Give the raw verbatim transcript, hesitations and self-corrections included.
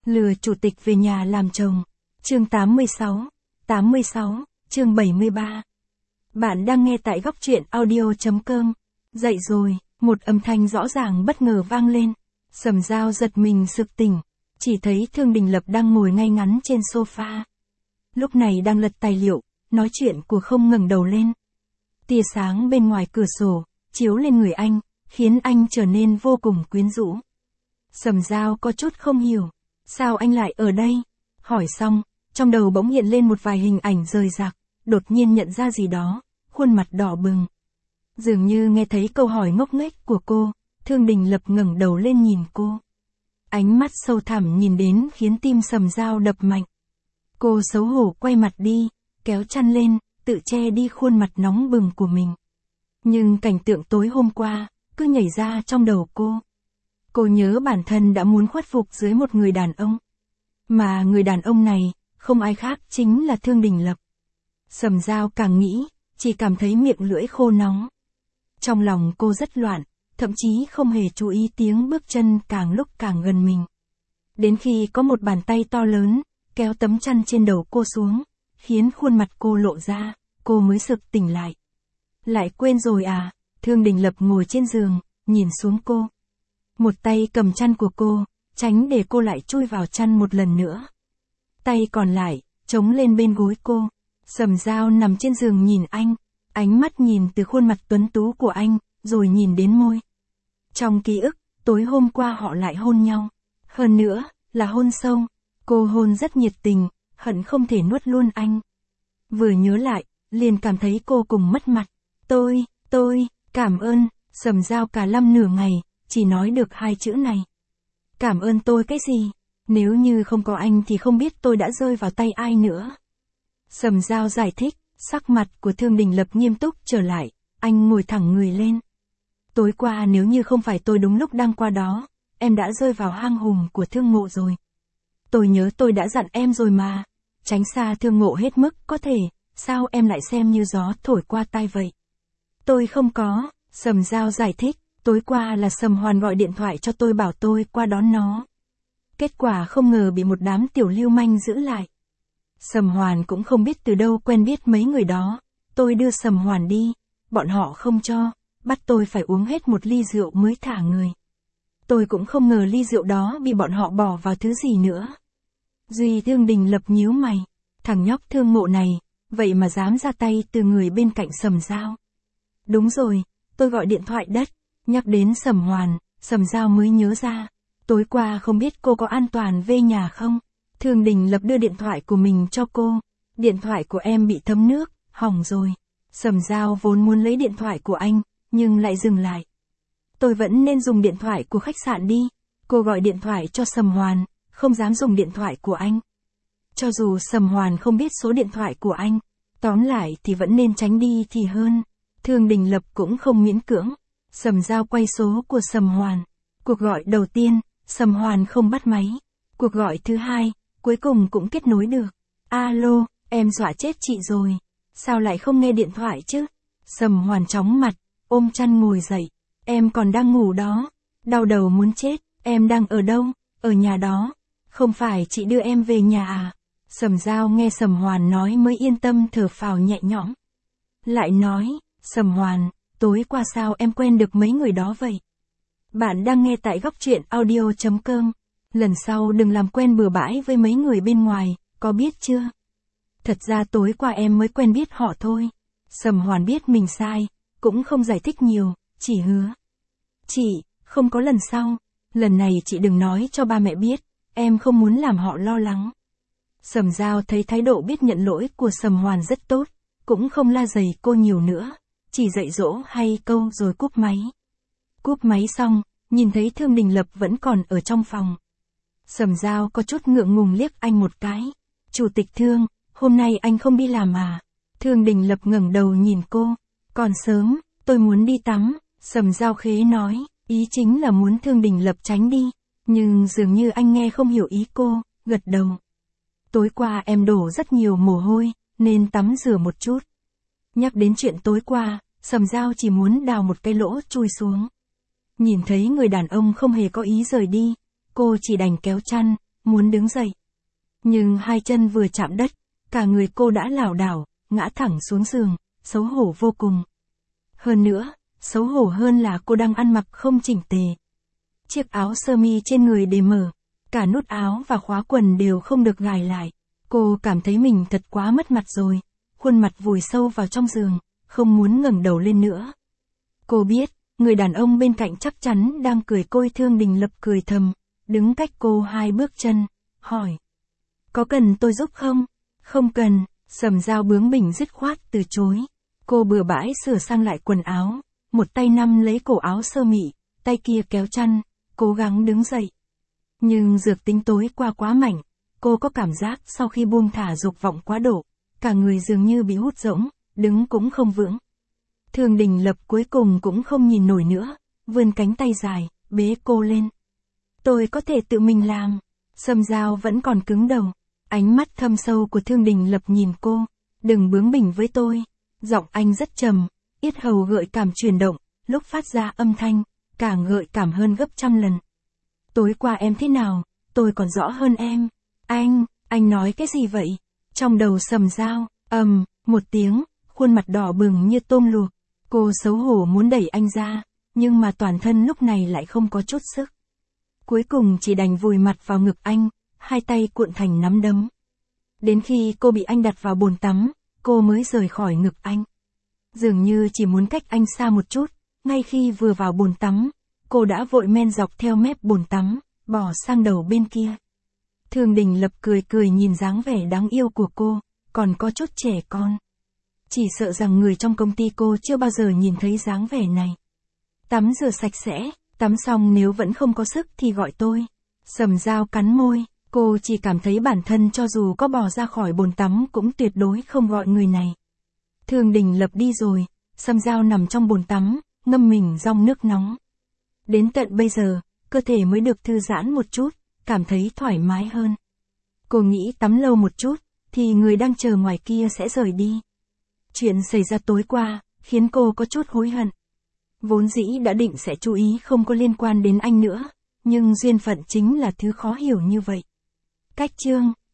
Lừa chủ tịch về nhà làm chồng. Chương tám mươi sáu, tám mươi sáu, chương bảy mươi ba. Bạn đang nghe tại góc truyện audio chấm com. Dậy rồi, một âm thanh rõ ràng bất ngờ vang lên. Sầm Dao giật mình sực tỉnh, chỉ thấy Thương Đình Lập đang ngồi ngay ngắn trên sofa. Lúc này đang lật tài liệu, nói chuyện của không ngẩng đầu lên. Tia sáng bên ngoài cửa sổ, chiếu lên người anh, khiến anh trở nên vô cùng quyến rũ. Sầm Dao có chút không hiểu, sao anh lại ở đây? Hỏi xong, trong đầu bỗng hiện lên một vài hình ảnh rời rạc, đột nhiên nhận ra gì đó, khuôn mặt đỏ bừng. Dường như nghe thấy câu hỏi ngốc nghếch của cô, Thương Đình Lập ngẩng đầu lên nhìn cô. Ánh mắt sâu thẳm nhìn đến khiến tim Sầm Dao đập mạnh. Cô xấu hổ quay mặt đi, kéo chăn lên, tự che đi khuôn mặt nóng bừng của mình. Nhưng cảnh tượng tối hôm qua, cứ nhảy ra trong đầu cô. Cô nhớ bản thân đã muốn khuất phục dưới một người đàn ông. Mà người đàn ông này, không ai khác chính là Thương Đình Lập. Sầm Dao càng nghĩ, chỉ cảm thấy miệng lưỡi khô nóng. Trong lòng cô rất loạn, thậm chí không hề chú ý tiếng bước chân càng lúc càng gần mình. Đến khi có một bàn tay to lớn, kéo tấm chăn trên đầu cô xuống, khiến khuôn mặt cô lộ ra, cô mới sực tỉnh lại. Lại quên rồi à? Thương Đình Lập ngồi trên giường, nhìn xuống cô. Một tay cầm chăn của cô, tránh để cô lại chui vào chăn một lần nữa. Tay còn lại, chống lên bên gối cô. Sầm Dao nằm trên giường nhìn anh, ánh mắt nhìn từ khuôn mặt tuấn tú của anh, rồi nhìn đến môi. Trong ký ức, tối hôm qua họ lại hôn nhau. Hơn nữa, là hôn sâu. Cô hôn rất nhiệt tình, hận không thể nuốt luôn anh. Vừa nhớ lại, liền cảm thấy cô cùng mất mặt. Tôi, tôi, cảm ơn. Sầm Dao cả lăm nửa ngày, chỉ nói được hai chữ này. Cảm ơn tôi cái gì? Nếu như không có anh thì không biết tôi đã rơi vào tay ai nữa. Sầm Dao giải thích, sắc mặt của Thương Đình Lập nghiêm túc trở lại, anh ngồi thẳng người lên. Tối qua nếu như không phải tôi đúng lúc đang qua đó, em đã rơi vào hang hùm của Thương Ngộ rồi. Tôi nhớ tôi đã dặn em rồi mà, tránh xa Thương Ngộ hết mức có thể, sao em lại xem như gió thổi qua tai vậy? Tôi không có, Sầm Dao giải thích, tối qua là Sầm Hoàn gọi điện thoại cho tôi bảo tôi qua đón nó. Kết quả không ngờ bị một đám tiểu lưu manh giữ lại. Sầm Hoàn cũng không biết từ đâu quen biết mấy người đó, tôi đưa Sầm Hoàn đi, bọn họ không cho, bắt tôi phải uống hết một ly rượu mới thả người. Tôi cũng không ngờ ly rượu đó bị bọn họ bỏ vào thứ gì nữa. Duy Thương Đình Lập nhíu mày, thằng nhóc Thương Ngộ này, vậy mà dám ra tay từ người bên cạnh Sầm Dao. Đúng rồi, tôi gọi điện thoại đất, nhắc đến Sầm Hoàn, Sầm Dao mới nhớ ra, tối qua không biết cô có an toàn về nhà không? Thương Đình Lập đưa điện thoại của mình cho cô, điện thoại của em bị thấm nước, hỏng rồi. Sầm Dao vốn muốn lấy điện thoại của anh, nhưng lại dừng lại. Tôi vẫn nên dùng điện thoại của khách sạn đi, cô gọi điện thoại cho Sầm Hoàn, không dám dùng điện thoại của anh. Cho dù Sầm Hoàn không biết số điện thoại của anh, tóm lại thì vẫn nên tránh đi thì hơn. Thương Đình Lập cũng không miễn cưỡng. Sầm Dao quay số của Sầm Hoàn. Cuộc gọi đầu tiên, Sầm Hoàn không bắt máy. Cuộc gọi thứ hai, cuối cùng cũng kết nối được. Alo, em dọa chết chị rồi. Sao lại không nghe điện thoại chứ? Sầm Hoàn chóng mặt, ôm chăn ngồi dậy. Em còn đang ngủ đó. Đau đầu muốn chết, em đang ở đâu? Ở nhà đó. Không phải chị đưa em về nhà à? Sầm Dao nghe Sầm Hoàn nói mới yên tâm thở phào nhẹ nhõm. Lại nói, Sầm Hoàn, tối qua sao em quen được mấy người đó vậy? Bạn đang nghe tại góc truyện audio chấm com. Lần sau đừng làm quen bừa bãi với mấy người bên ngoài, có biết chưa? Thật ra tối qua em mới quen biết họ thôi. Sầm Hoàn biết mình sai, cũng không giải thích nhiều, chỉ hứa. Chị, không có lần sau, lần này chị đừng nói cho ba mẹ biết, em không muốn làm họ lo lắng. Sầm Dao thấy thái độ biết nhận lỗi của Sầm Hoàn rất tốt, cũng không la dày cô nhiều nữa, chỉ dạy dỗ hay câu rồi cúp máy. Cúp máy xong, nhìn thấy Thương Đình Lập vẫn còn ở trong phòng. Sầm Dao có chút ngượng ngùng liếc anh một cái. Chủ tịch Thương, hôm nay anh không đi làm à? Thương Đình Lập ngẩng đầu nhìn cô. Còn sớm, tôi muốn đi tắm. Sầm Dao khế nói, ý chính là muốn Thương Đình Lập tránh đi. Nhưng dường như anh nghe không hiểu ý cô, gật đầu. Tối qua em đổ rất nhiều mồ hôi, nên tắm rửa một chút. Nhắc đến chuyện tối qua, Sầm Dao chỉ muốn đào một cái lỗ chui xuống. Nhìn thấy người đàn ông không hề có ý rời đi, cô chỉ đành kéo chăn, muốn đứng dậy. Nhưng hai chân vừa chạm đất, cả người cô đã lảo đảo, ngã thẳng xuống giường, xấu hổ vô cùng. Hơn nữa, xấu hổ hơn là cô đang ăn mặc không chỉnh tề. Chiếc áo sơ mi trên người để mở, cả nút áo và khóa quần đều không được gài lại. Cô cảm thấy mình thật quá mất mặt rồi, khuôn mặt vùi sâu vào trong giường, không muốn ngẩng đầu lên nữa. Cô biết, người đàn ông bên cạnh chắc chắn đang cười côi. Thương Đình Lập cười thầm, đứng cách cô hai bước chân, hỏi. Có cần tôi giúp không? Không cần, Sầm Dao bướng bỉnh dứt khoát từ chối. Cô bừa bãi sửa sang lại quần áo, một tay nắm lấy cổ áo sơ mi, tay kia kéo chăn, cố gắng đứng dậy. Nhưng dược tính tối qua quá mạnh, cô có cảm giác sau khi buông thả dục vọng quá độ, cả người dường như bị hút rỗng, đứng cũng không vững. Thương Đình Lập cuối cùng cũng không nhìn nổi nữa, vươn cánh tay dài, bế cô lên. Tôi có thể tự mình làm. Sầm Dao vẫn còn cứng đầu. Ánh mắt thâm sâu của Thương Đình Lập nhìn cô. Đừng bướng bỉnh với tôi. Giọng anh rất trầm, yết hầu gợi cảm chuyển động, lúc phát ra âm thanh, càng gợi cảm hơn gấp trăm lần. Tối qua em thế nào, tôi còn rõ hơn em. Anh, anh nói cái gì vậy? Trong đầu Sầm Dao, ầm, một tiếng, khuôn mặt đỏ bừng như tôm luộc. Cô xấu hổ muốn đẩy anh ra, nhưng mà toàn thân lúc này lại không có chút sức. Cuối cùng chỉ đành vùi mặt vào ngực anh, hai tay cuộn thành nắm đấm. Đến khi cô bị anh đặt vào bồn tắm, cô mới rời khỏi ngực anh. Dường như chỉ muốn cách anh xa một chút, ngay khi vừa vào bồn tắm, cô đã vội men dọc theo mép bồn tắm, bỏ sang đầu bên kia. Thương Đình Lập cười cười nhìn dáng vẻ đáng yêu của cô, còn có chút trẻ con. Chỉ sợ rằng người trong công ty cô chưa bao giờ nhìn thấy dáng vẻ này. Tắm rửa sạch sẽ, tắm xong nếu vẫn không có sức thì gọi tôi. Sầm Dao cắn môi, cô chỉ cảm thấy bản thân cho dù có bò ra khỏi bồn tắm cũng tuyệt đối không gọi người này. Thương Đình Lập đi rồi, Sầm Dao nằm trong bồn tắm, ngâm mình trong nước nóng. Đến tận bây giờ, cơ thể mới được thư giãn một chút, cảm thấy thoải mái hơn. Cô nghĩ tắm lâu một chút, thì người đang chờ ngoài kia sẽ rời đi. Chuyện xảy ra tối qua, khiến cô có chút hối hận. Vốn dĩ đã định sẽ chú ý không có liên quan đến anh nữa, nhưng duyên phận chính là thứ khó hiểu như vậy. Cách chương